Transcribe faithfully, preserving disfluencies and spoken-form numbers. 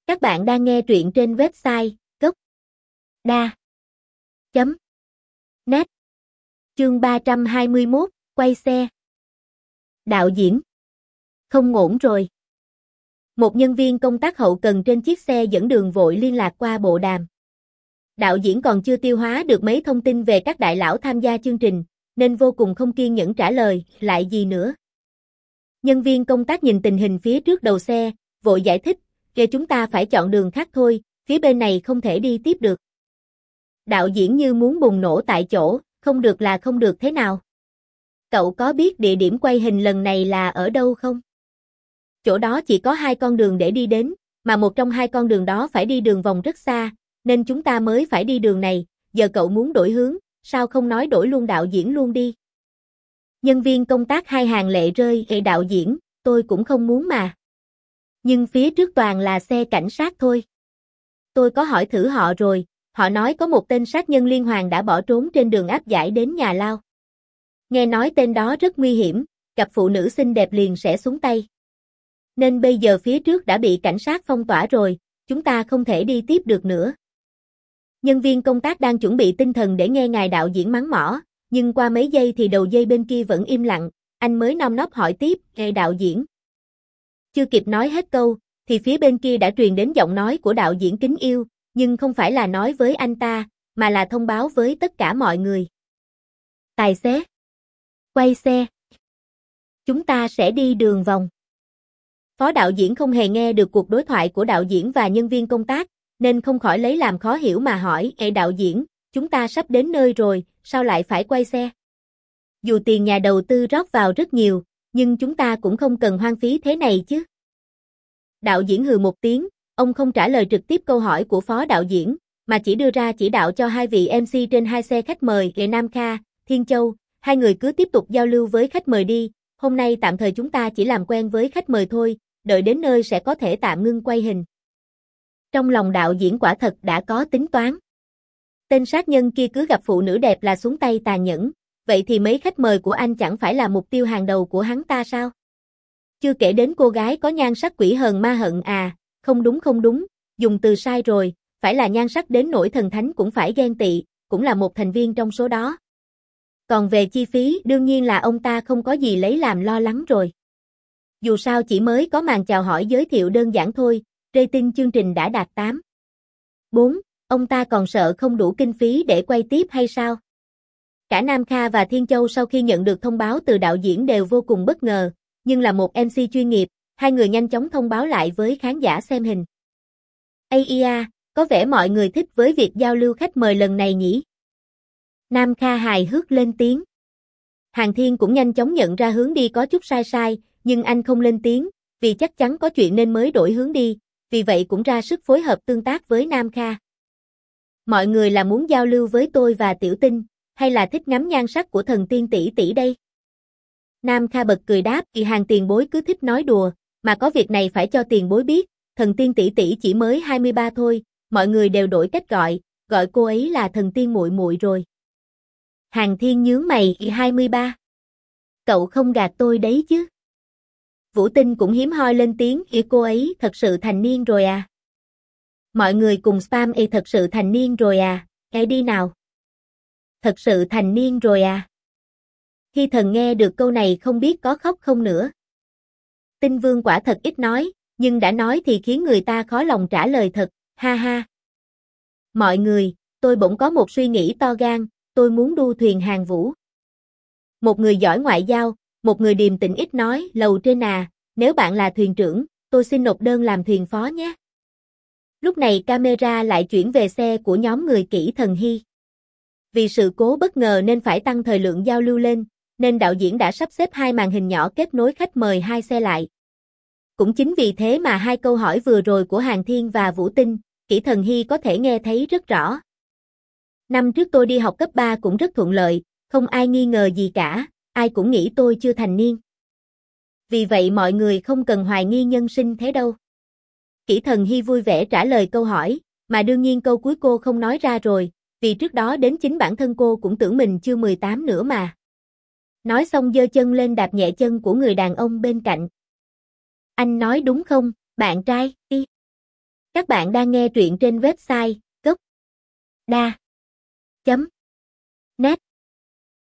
Các bạn đang nghe truyện trên website gốc đa chấm net. Chương ba trăm hai mươi mốt, quay xe. Đạo diễn. Không ổn rồi. Một nhân viên công tác hậu cần trên chiếc xe dẫn đường vội liên lạc qua bộ đàm. Đạo diễn còn chưa tiêu hóa được mấy thông tin về các đại lão tham gia chương trình, nên vô cùng không kiên nhẫn trả lời, lại gì nữa. Nhân viên công tác nhìn tình hình phía trước đầu xe, vội giải thích, kêu chúng ta phải chọn đường khác thôi, phía bên này không thể đi tiếp được. Đạo diễn như muốn bùng nổ tại chỗ, không được là không được thế nào. Cậu có biết địa điểm quay hình lần này là ở đâu không? Chỗ đó chỉ có hai con đường để đi đến, mà một trong hai con đường đó phải đi đường vòng rất xa, nên chúng ta mới phải đi đường này, giờ cậu muốn đổi hướng, sao không nói đổi luôn đạo diễn luôn đi. Nhân viên công tác hai hàng lệ rơi, "Ê đạo diễn, tôi cũng không muốn mà. Nhưng phía trước toàn là xe cảnh sát thôi. Tôi có hỏi thử họ rồi, họ nói có một tên sát nhân liên hoàn đã bỏ trốn trên đường áp giải đến nhà lao. Nghe nói tên đó rất nguy hiểm, gặp phụ nữ xinh đẹp liền sẽ xuống tay. Nên bây giờ phía trước đã bị cảnh sát phong tỏa rồi, chúng ta không thể đi tiếp được nữa." Nhân viên công tác đang chuẩn bị tinh thần để nghe ngài đạo diễn mắng mỏ, nhưng qua mấy giây thì đầu dây bên kia vẫn im lặng, anh mới nom nóp hỏi tiếp, "Ê đạo diễn." Chưa kịp nói hết câu, thì phía bên kia đã truyền đến giọng nói của đạo diễn kính yêu, nhưng không phải là nói với anh ta, mà là thông báo với tất cả mọi người. "Tài xế, quay xe. Chúng ta sẽ đi đường vòng." Phó đạo diễn không hề nghe được cuộc đối thoại của đạo diễn và nhân viên công tác, nên không khỏi lấy làm khó hiểu mà hỏi, "Ê đạo diễn, chúng ta sắp đến nơi rồi, sao lại phải quay xe? Dù tiền nhà đầu tư rót vào rất nhiều, nhưng chúng ta cũng không cần hoang phí thế này chứ." Đạo diễn hừ một tiếng, ông không trả lời trực tiếp câu hỏi của phó đạo diễn, mà chỉ đưa ra chỉ đạo cho hai vị em xê trên hai xe khách mời, Nghệ Nam Kha, Thiên Châu, hai người cứ tiếp tục giao lưu với khách mời đi, hôm nay tạm thời chúng ta chỉ làm quen với khách mời thôi, đợi đến nơi sẽ có thể tạm ngưng quay hình. Trong lòng đạo diễn quả thật đã có tính toán. Tên sát nhân kia cứ gặp phụ nữ đẹp là xuống tay tàn nhẫn, vậy thì mấy khách mời của anh chẳng phải là mục tiêu hàng đầu của hắn ta sao? Chưa kể đến cô gái có nhan sắc quỷ hờn ma hận à, không đúng không đúng, dùng từ sai rồi, phải là nhan sắc đến nỗi thần thánh cũng phải ghen tị, cũng là một thành viên trong số đó. Còn về chi phí, đương nhiên là ông ta không có gì lấy làm lo lắng rồi. Dù sao chỉ mới có màn chào hỏi giới thiệu đơn giản thôi, rating chương trình đã đạt tám. bốn, ông ta còn sợ không đủ kinh phí để quay tiếp hay sao? Cả Nam Kha và Thiên Châu sau khi nhận được thông báo từ đạo diễn đều vô cùng bất ngờ, nhưng là một em xê chuyên nghiệp, hai người nhanh chóng thông báo lại với khán giả xem hình. "Ây da, có vẻ mọi người thích với việc giao lưu khách mời lần này nhỉ?" Nam Kha hài hước lên tiếng. Hàng Thiên cũng nhanh chóng nhận ra hướng đi có chút sai sai, nhưng anh không lên tiếng, vì chắc chắn có chuyện nên mới đổi hướng đi, vì vậy cũng ra sức phối hợp tương tác với Nam Kha. "Mọi người là muốn giao lưu với tôi và Tiểu Tinh, hay là thích ngắm nhan sắc của thần tiên tỷ tỷ đây?" Nam Kha bật cười đáp, "Kỳ Hàng tiền bối cứ thích nói đùa, mà có việc này phải cho tiền bối biết, thần tiên tỷ tỷ chỉ mới hai mươi ba thôi, mọi người đều đổi cách gọi, gọi cô ấy là thần tiên muội muội rồi." Hàng Thiên nhướng mày, hai mươi ba. Cậu không gạt tôi đấy chứ? Vũ Tinh cũng hiếm hoi lên tiếng, "Ý cô ấy thật sự thành niên rồi à?" Mọi người cùng spam, "Ý thật sự thành niên rồi à, nghe đi nào. Thật sự thành niên rồi à." Khi thần nghe được câu này không biết có khóc không nữa. Tinh Vương quả thật ít nói, nhưng đã nói thì khiến người ta khó lòng trả lời thật, ha ha. "Mọi người, tôi bỗng có một suy nghĩ to gan, tôi muốn đu thuyền hàng vũ." Một người giỏi ngoại giao, một người điềm tĩnh ít nói, "Lầu trên à, nếu bạn là thuyền trưởng, tôi xin nộp đơn làm thuyền phó nhé." Lúc này camera lại chuyển về xe của nhóm người Kỷ Thần Hy. Vì sự cố bất ngờ nên phải tăng thời lượng giao lưu lên, nên đạo diễn đã sắp xếp hai màn hình nhỏ kết nối khách mời hai xe lại. Cũng chính vì thế mà hai câu hỏi vừa rồi của Hàng Thiên và Vũ Tinh, Kỷ Thần Hy có thể nghe thấy rất rõ. "Năm trước tôi đi học cấp ba cũng rất thuận lợi, không ai nghi ngờ gì cả, ai cũng nghĩ tôi chưa thành niên. Vì vậy mọi người không cần hoài nghi nhân sinh thế đâu." Kỷ Thần Hy vui vẻ trả lời câu hỏi, mà đương nhiên câu cuối cô không nói ra rồi, vì trước đó đến chính bản thân cô cũng tưởng mình chưa mười tám nữa mà. Nói xong giơ chân lên đạp nhẹ chân của người đàn ông bên cạnh. "Anh nói đúng không, bạn trai, đi." Các bạn đang nghe truyện trên website gốc đa chấm net